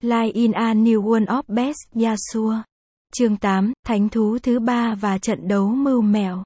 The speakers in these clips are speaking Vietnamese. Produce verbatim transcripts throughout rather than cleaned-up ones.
Live in a New World of Best Yasuo. Chương tám, Thánh thú thứ ba và trận đấu mưu mẹo.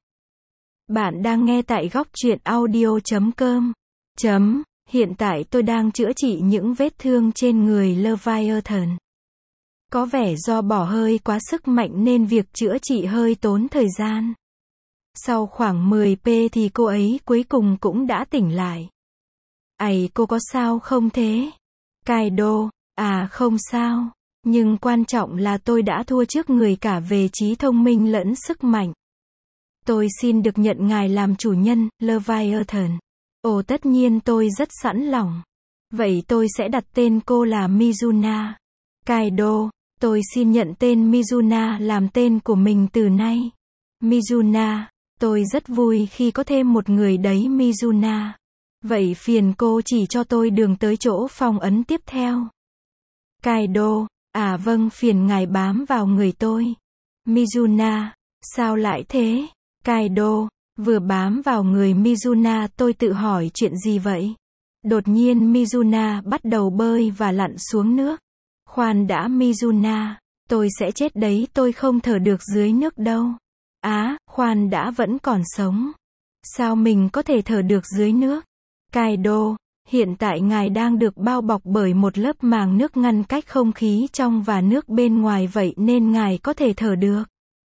Bạn đang nghe tại góc truyện audio chấm com. Chấm. Hiện tại tôi đang chữa trị những vết thương trên người Leviathan. Có vẻ do bỏ hơi quá sức mạnh nên việc chữa trị hơi tốn thời gian. Sau khoảng mười phút thì cô ấy cuối cùng cũng đã tỉnh lại. Ầy, cô có sao không thế? Kaido, à không sao. Nhưng quan trọng là tôi đã thua trước người cả về trí thông minh lẫn sức mạnh. Tôi xin được nhận ngài làm chủ nhân, Leviathan. Ồ, tất nhiên tôi rất sẵn lòng. Vậy tôi sẽ đặt tên cô là Mizuna. Kaido, tôi xin nhận tên Mizuna làm tên của mình từ nay. Mizuna, tôi rất vui khi có thêm một người đấy Mizuna. Vậy phiền cô chỉ cho tôi đường tới chỗ phong ấn tiếp theo. Kaido, à vâng, phiền ngài bám vào người tôi. Mizuna, sao lại thế? Kaido, vừa bám vào người Mizuna tôi tự hỏi chuyện gì vậy? Đột nhiên Mizuna bắt đầu bơi và lặn xuống nước. Khoan đã Mizuna, tôi sẽ chết đấy, tôi không thở được dưới nước đâu. Á, khoan đã, vẫn còn sống. Sao mình có thể thở được dưới nước? Kaido, hiện tại ngài đang được bao bọc bởi một lớp màng nước ngăn cách không khí trong và nước bên ngoài, vậy nên ngài có thể thở được.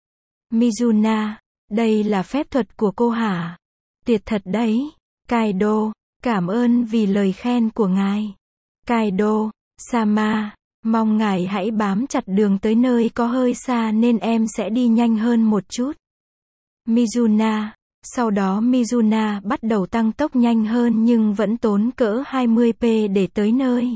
Mizuna, đây là phép thuật của cô hả? Tuyệt thật đấy. Kaido, cảm ơn vì lời khen của ngài. Kaido, Sama, mong ngài hãy bám chặt đường tới nơi có hơi xa nên em sẽ đi nhanh hơn một chút. Mizuna, sau đó Mizuna bắt đầu tăng tốc nhanh hơn nhưng vẫn tốn cỡ hai mươi phút để tới nơi.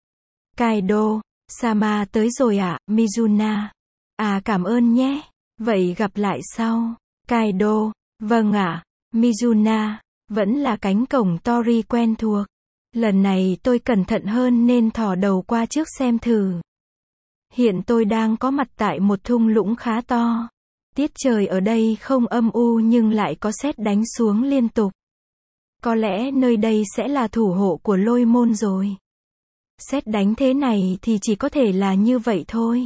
Kaido, Sama tới rồi ạ, à? Mizuna. À cảm ơn nhé. Vậy gặp lại sau. Kaido, vâng ạ. À. Mizuna, vẫn là cánh cổng Tori quen thuộc. Lần này tôi cẩn thận hơn nên thò đầu qua trước xem thử. Hiện tôi đang có mặt tại một thung lũng khá to. Tiết trời ở đây không âm u nhưng lại có sét đánh xuống liên tục. Có lẽ nơi đây sẽ là thủ hộ của lôi môn rồi. Sét đánh thế này thì chỉ có thể là như vậy thôi.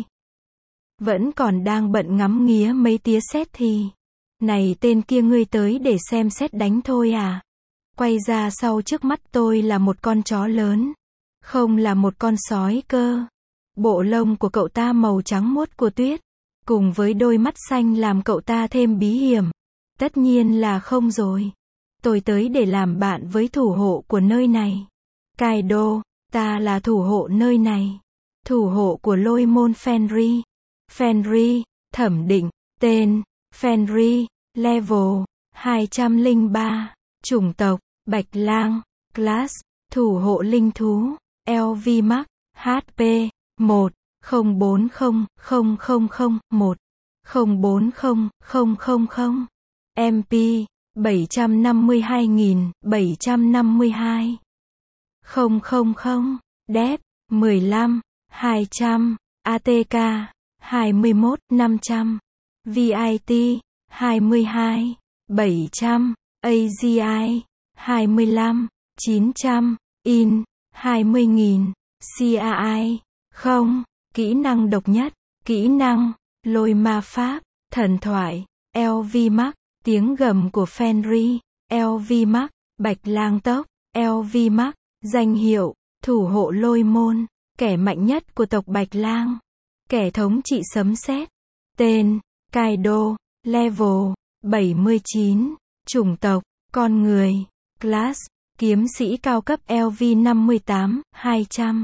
Vẫn còn đang bận ngắm nghía mấy tía sét thì. Này tên kia, ngươi tới để xem sét đánh thôi à? Quay ra sau, trước mắt tôi là một con chó lớn. Không, là một con sói cơ. Bộ lông của cậu ta màu trắng muốt của tuyết. Cùng với đôi mắt xanh làm cậu ta thêm bí hiểm. Tất nhiên là không rồi. Tôi tới để làm bạn với thủ hộ của nơi này. Kaido, ta là thủ hộ nơi này. Thủ hộ của lôi môn Fenrir. Fenrir, thẩm định, tên, Fenrir, level, hai trăm lẻ ba, chủng tộc, Bạch Lang, class, thủ hộ linh thú, lờ vê max, hát pê, một, không bốn không không không không một, không bốn không không không không, em pê, bảy trăm năm mươi hai nghìn bảy trăm năm mươi hai, không không không, dép, mười lăm, hai trăm, a tê ca, hai mươi mốt, năm trăm, vê i tê, hai mươi hai, bảy trăm, a giê i, hai mươi lăm, chín trăm, in, hai mươi nghìn, xê a i, không, kỹ năng độc nhất, kỹ năng, lôi ma pháp, thần thoại, lờ vê max, tiếng gầm của Fenrir, lờ vê max, Bạch Lang tốc, lờ vê max, danh hiệu, thủ hộ lôi môn, kẻ mạnh nhất của tộc Bạch Lang, kẻ thống trị sấm sét, tên, Kaido, level, bảy mươi chín, chủng tộc, con người, class, kiếm sĩ cao cấp lờ vê năm mươi tám, hai trăm.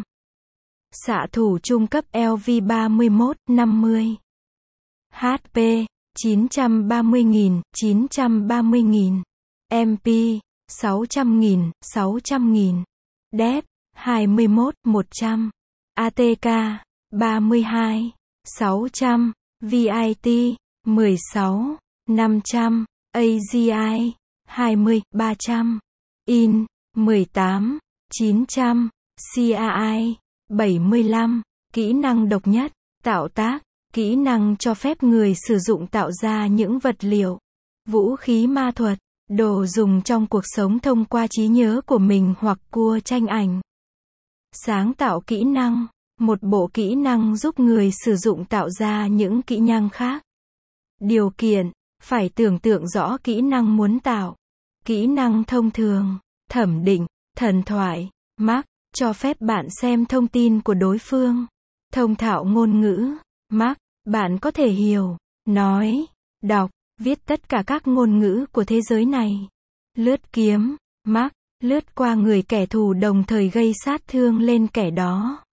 Xạ thủ trung cấp lờ vê ba mươi mốt, năm mươi. hát pê, chín trăm ba mươi nghìn, chín trăm ba mươi nghìn. em pê, sáu trăm nghìn, sáu trăm nghìn. Dép, hai mươi mốt, một trăm. a tê ca, ba mươi hai, sáu trăm. vê i tê, mười sáu, năm trăm. a giê i, hai mươi, ba trăm. In, mười tám, chín trăm. xê a i, bảy mươi lăm, kỹ năng độc nhất, tạo tác, kỹ năng cho phép người sử dụng tạo ra những vật liệu, vũ khí ma thuật, đồ dùng trong cuộc sống thông qua trí nhớ của mình hoặc cua tranh ảnh. Sáng tạo kỹ năng, Một bộ kỹ năng giúp người sử dụng tạo ra những kỹ năng khác. Điều kiện, phải tưởng tượng rõ kỹ năng muốn tạo. Kỹ năng thông thường, thẩm định, thần thoại, Mark, cho phép bạn xem thông tin của đối phương. Thông thạo ngôn ngữ, Mark, bạn có thể hiểu, nói, đọc, viết tất cả các ngôn ngữ của thế giới này. Lướt kiếm, Mark, lướt qua người kẻ thù đồng thời gây sát thương lên kẻ đó.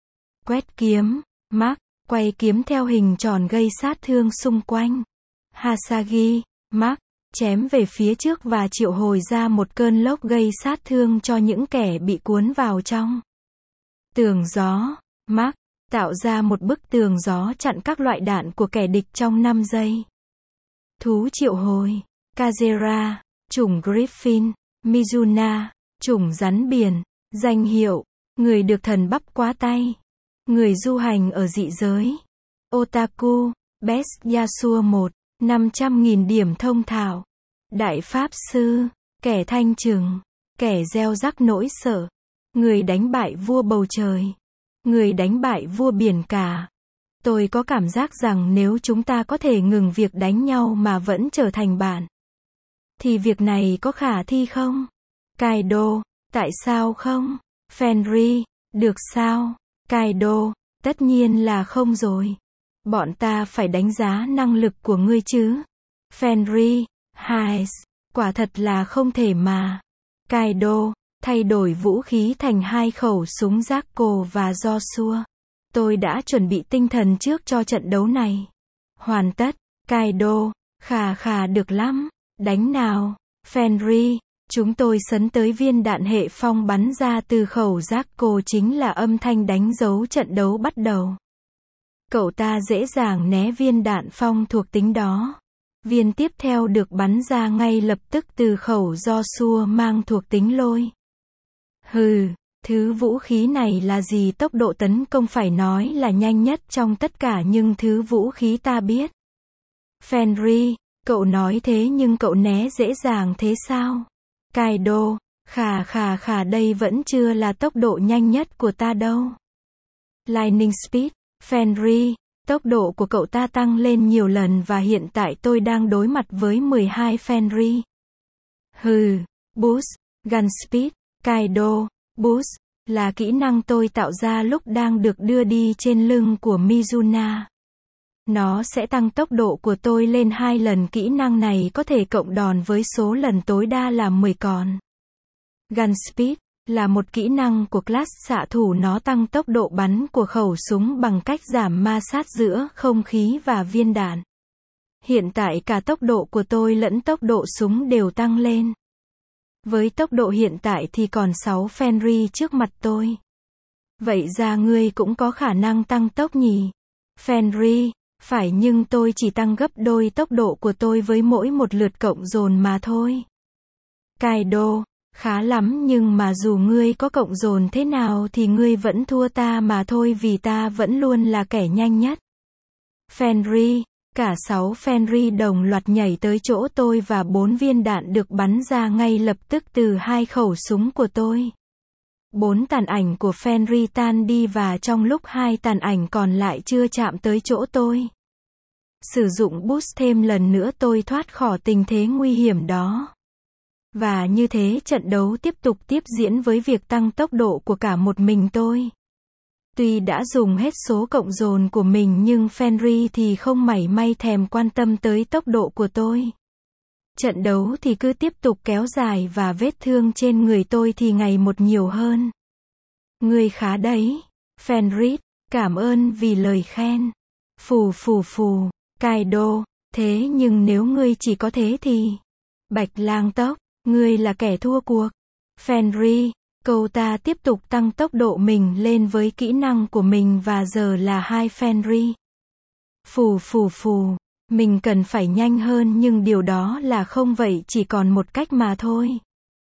Quét kiếm, Mark, quay kiếm theo hình tròn gây sát thương xung quanh. Hasagi, Mark, chém về phía trước và triệu hồi ra một cơn lốc gây sát thương cho những kẻ bị cuốn vào trong. Tường gió, Mark, tạo ra một bức tường gió chặn các loại đạn của kẻ địch trong năm giây. Thú triệu hồi, Kazera, chủng Griffin, Mizuna, chủng rắn biển, danh hiệu, người được thần bắp quá tay, người du hành ở dị giới. Otaku, Best Yasuo một, năm trăm nghìn điểm thông thạo. Đại Pháp Sư, kẻ thanh trừng, kẻ gieo rắc nỗi sợ, người đánh bại vua bầu trời, người đánh bại vua biển cả. Tôi có cảm giác rằng nếu chúng ta có thể ngừng việc đánh nhau mà vẫn trở thành bạn, thì việc này có khả thi không? Kaido, tại sao không? Fenrir, được sao? Kaido, tất nhiên là không rồi. Bọn ta phải đánh giá năng lực của ngươi chứ. Fenrir, Hais, quả thật là không thể mà. Kaido, thay đổi vũ khí thành hai khẩu súng Jakko và Joshua. Tôi đã chuẩn bị tinh thần trước cho trận đấu này. Hoàn tất. Kaido, khà khà được lắm. Đánh nào. Fenrir, chúng tôi sấn tới viên đạn hệ phong bắn ra từ khẩu Jakko chính là âm thanh đánh dấu trận đấu bắt đầu. Cậu ta dễ dàng né viên đạn phong thuộc tính đó. Viên tiếp theo được bắn ra ngay lập tức từ khẩu Joshua mang thuộc tính lôi. Hừ, thứ vũ khí này là gì? Tốc độ tấn công phải nói là nhanh nhất trong tất cả những thứ vũ khí ta biết. Fenrir, cậu nói thế nhưng cậu né dễ dàng thế sao? Kaido, khà khà khà đây vẫn chưa là tốc độ nhanh nhất của ta đâu. Lightning Speed, Fenrir, tốc độ của cậu ta tăng lên nhiều lần và hiện tại tôi đang đối mặt với mười hai Fenrir. Hừ, Boost, Gun Speed, Kaido, Boost, là kỹ năng tôi tạo ra lúc đang được đưa đi trên lưng của Mizuna. Nó sẽ tăng tốc độ của tôi lên hai lần. Kỹ năng này có thể cộng đòn với số lần tối đa là mười còn. Gun Speed là một kỹ năng của class xạ thủ, nó tăng tốc độ bắn của khẩu súng bằng cách giảm ma sát giữa không khí và viên đạn. Hiện tại cả tốc độ của tôi lẫn tốc độ súng đều tăng lên. Với tốc độ hiện tại thì còn sáu Fenrir trước mặt tôi. Vậy ra ngươi cũng có khả năng tăng tốc nhỉ? Fenrir, phải nhưng tôi chỉ tăng gấp đôi tốc độ của tôi với mỗi một lượt cộng dồn mà thôi. Kaido, khá lắm nhưng mà dù ngươi có cộng dồn thế nào thì ngươi vẫn thua ta mà thôi vì ta vẫn luôn là kẻ nhanh nhất. Fenrir, cả sáu Fenrir đồng loạt nhảy tới chỗ tôi và bốn viên đạn được bắn ra ngay lập tức từ hai khẩu súng của tôi. Bốn tàn ảnh của Fenrir tan đi và trong lúc hai tàn ảnh còn lại chưa chạm tới chỗ tôi. Sử dụng boost thêm lần nữa tôi thoát khỏi tình thế nguy hiểm đó. Và như thế trận đấu tiếp tục tiếp diễn với việc tăng tốc độ của cả một mình tôi. Tuy đã dùng hết số cộng dồn của mình nhưng Fenrir thì không mảy may thèm quan tâm tới tốc độ của tôi. Trận đấu thì cứ tiếp tục kéo dài và vết thương trên người tôi thì ngày một nhiều hơn. Ngươi khá đấy. Fenrir, cảm ơn vì lời khen. Phù phù phù, Kaido, thế nhưng nếu ngươi chỉ có thế thì... Bạch lang tốc, ngươi là kẻ thua cuộc. Fenrir, cậu ta tiếp tục tăng tốc độ mình lên với kỹ năng của mình và giờ là hai Fenrir. Phù phù phù, mình cần phải nhanh hơn nhưng điều đó là không vậy chỉ còn một cách mà thôi.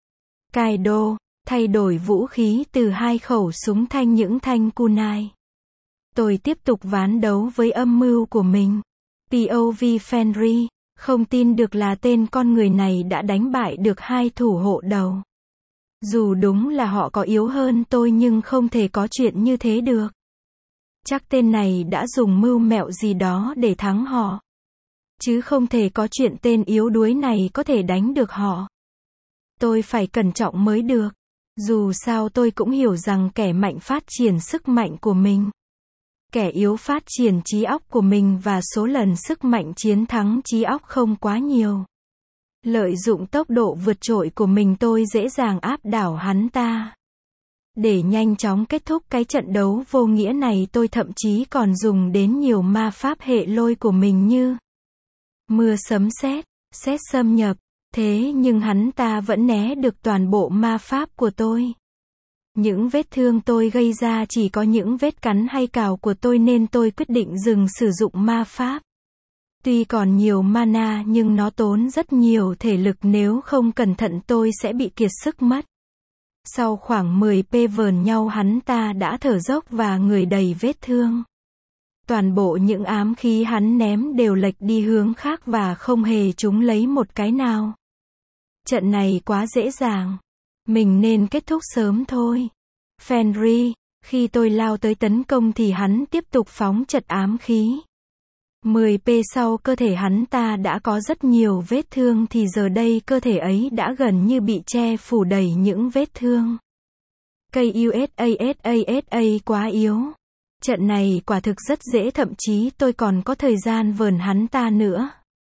Kaido, thay đổi vũ khí từ hai khẩu súng thanh những thanh kunai. Tôi tiếp tục ván đấu với âm mưu của mình. pê ô vê Fenrir, không tin được là tên con người này đã đánh bại được hai thủ hộ đầu. Dù đúng là họ có yếu hơn tôi nhưng không thể có chuyện như thế được. Chắc tên này đã dùng mưu mẹo gì đó để thắng họ. Chứ không thể có chuyện tên yếu đuối này có thể đánh được họ. Tôi phải cẩn trọng mới được. Dù sao tôi cũng hiểu rằng kẻ mạnh phát triển sức mạnh của mình. Kẻ yếu phát triển trí óc của mình và số lần sức mạnh chiến thắng trí óc không quá nhiều. Lợi dụng tốc độ vượt trội của mình tôi dễ dàng áp đảo hắn ta. Để nhanh chóng kết thúc cái trận đấu vô nghĩa này tôi thậm chí còn dùng đến nhiều ma pháp hệ lôi của mình như mưa sấm sét, sét xâm nhập. Thế nhưng hắn ta vẫn né được toàn bộ ma pháp của tôi. Những vết thương tôi gây ra chỉ có những vết cắn hay cào của tôi nên tôi quyết định dừng sử dụng ma pháp. Tuy còn nhiều mana nhưng nó tốn rất nhiều thể lực, nếu không cẩn thận tôi sẽ bị kiệt sức mất. Sau khoảng mười phút vờn nhau hắn ta đã thở dốc và người đầy vết thương. Toàn bộ những ám khí hắn ném đều lệch đi hướng khác và không hề trúng lấy một cái nào. Trận này quá dễ dàng. Mình nên kết thúc sớm thôi. Fenrir, khi tôi lao tới tấn công thì hắn tiếp tục phóng trận ám khí. mười phút sau cơ thể hắn ta đã có rất nhiều vết thương thì giờ đây cơ thể ấy đã gần như bị che phủ đầy những vết thương. Cây u ét a ét a ét a quá yếu. Trận này quả thực rất dễ, thậm chí tôi còn có thời gian vờn hắn ta nữa.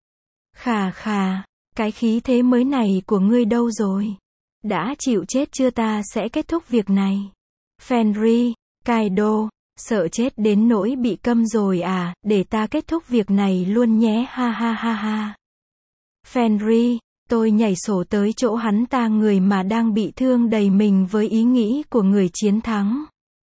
Khà khà, cái khí thế mới này của ngươi đâu rồi? Đã chịu chết chưa, ta sẽ kết thúc việc này. Fenrir, Kaido, sợ chết đến nỗi bị câm rồi à, để ta kết thúc việc này luôn nhé, ha ha ha ha. Fenrir, tôi nhảy sổ tới chỗ hắn ta, người mà đang bị thương đầy mình với ý nghĩ của người chiến thắng.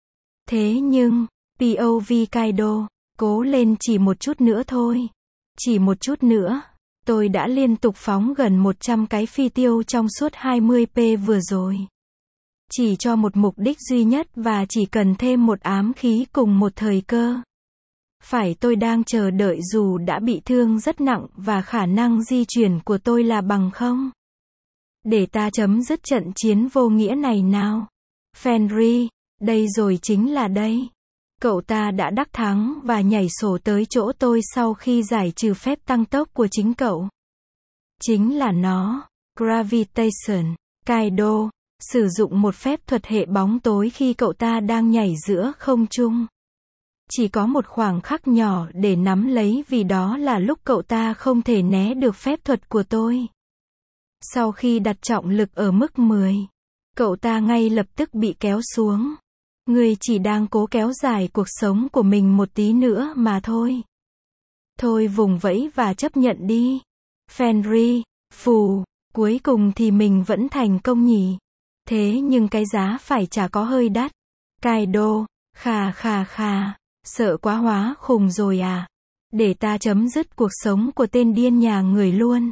Thế nhưng, pê ô vê Kaido, cố lên, chỉ một chút nữa thôi. Chỉ một chút nữa. Tôi đã liên tục phóng gần một trăm cái phi tiêu trong suốt hai mươi phút vừa rồi. Chỉ cho một mục đích duy nhất và chỉ cần thêm một ám khí cùng một thời cơ. Phải, tôi đang chờ đợi dù đã bị thương rất nặng và khả năng di chuyển của tôi là bằng không. Để ta chấm dứt trận chiến vô nghĩa này nào. Fenrir, đây rồi, chính là đây. Cậu ta đã đắc thắng và nhảy sổ tới chỗ tôi sau khi giải trừ phép tăng tốc của chính cậu. Chính là nó. Gravitation. Kaido sử dụng một phép thuật hệ bóng tối khi cậu ta đang nhảy giữa không trung. Chỉ có một khoảng khắc nhỏ để nắm lấy, vì đó là lúc cậu ta không thể né được phép thuật của tôi. Sau khi đặt trọng lực ở mức mười, cậu ta ngay lập tức bị kéo xuống. Người chỉ đang cố kéo dài cuộc sống của mình một tí nữa mà thôi. Thôi vùng vẫy và chấp nhận đi. Fenrir, phù, cuối cùng thì mình vẫn thành công nhỉ. Thế nhưng cái giá phải trả có hơi đắt. Kaido, khà khà khà, sợ quá, hóa khùng rồi à. Để ta chấm dứt cuộc sống của tên điên nhà người luôn.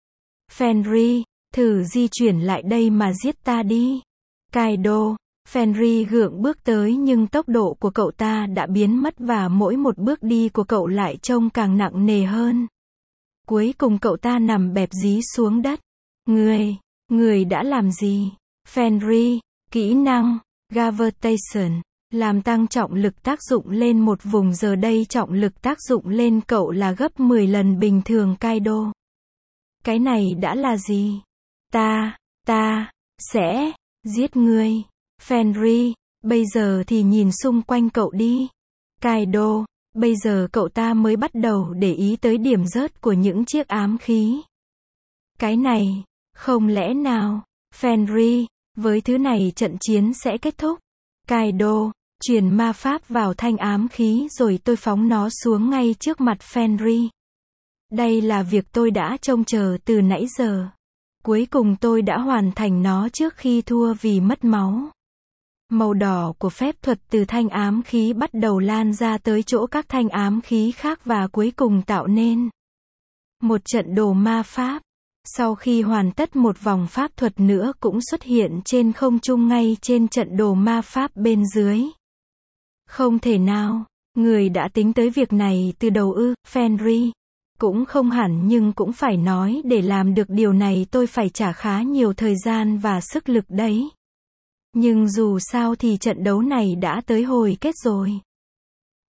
Fenrir, thử di chuyển lại đây mà giết ta đi. Kaido, Fenrir gượng bước tới nhưng tốc độ của cậu ta đã biến mất và mỗi một bước đi của cậu lại trông càng nặng nề hơn. Cuối cùng cậu ta nằm bẹp dí xuống đất. Người, người đã làm gì? Fenrir, kỹ năng, Gravitation, làm tăng trọng lực tác dụng lên một vùng, giờ đây trọng lực tác dụng lên cậu là gấp mười lần bình thường. Kaido, cái này đã là gì? Ta, ta, sẽ, giết ngươi. Fenrir, bây giờ thì nhìn xung quanh cậu đi. Kaido, bây giờ cậu ta mới bắt đầu để ý tới điểm rớt của những chiếc ám khí. Cái này, không lẽ nào? Fenrir, với thứ này trận chiến sẽ kết thúc. Kaido, truyền ma pháp vào thanh ám khí rồi tôi phóng nó xuống ngay trước mặt Fenrir. Đây là việc tôi đã trông chờ từ nãy giờ. Cuối cùng tôi đã hoàn thành nó trước khi thua vì mất máu. Màu đỏ của phép thuật từ thanh ám khí bắt đầu lan ra tới chỗ các thanh ám khí khác và cuối cùng tạo nên một trận đồ ma pháp. Sau khi hoàn tất, một vòng pháp thuật nữa cũng xuất hiện trên không trung ngay trên trận đồ ma pháp bên dưới. Không thể nào, người đã tính tới việc này từ đầu ư? Fenrir, cũng không hẳn, nhưng cũng phải nói để làm được điều này tôi phải trả khá nhiều thời gian và sức lực đấy. Nhưng dù sao thì trận đấu này đã tới hồi kết rồi.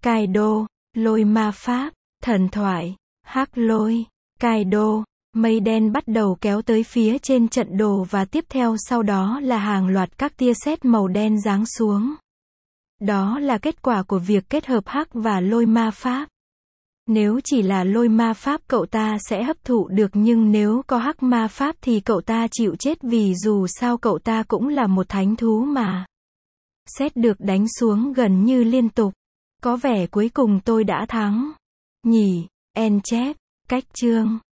Kaido, lôi ma pháp, thần thoại, hắc lôi, Kaido, mây đen bắt đầu kéo tới phía trên trận đồ và tiếp theo sau đó là hàng loạt các tia sét màu đen giáng xuống. Đó là kết quả của việc kết hợp hắc và lôi ma pháp. Nếu chỉ là lôi ma pháp cậu ta sẽ hấp thụ được nhưng nếu có hắc ma pháp thì cậu ta chịu chết vì dù sao cậu ta cũng là một thánh thú mà. Sét được đánh xuống gần như liên tục. Có vẻ cuối cùng tôi đã thắng. Nhỉ, En chép, cách chương.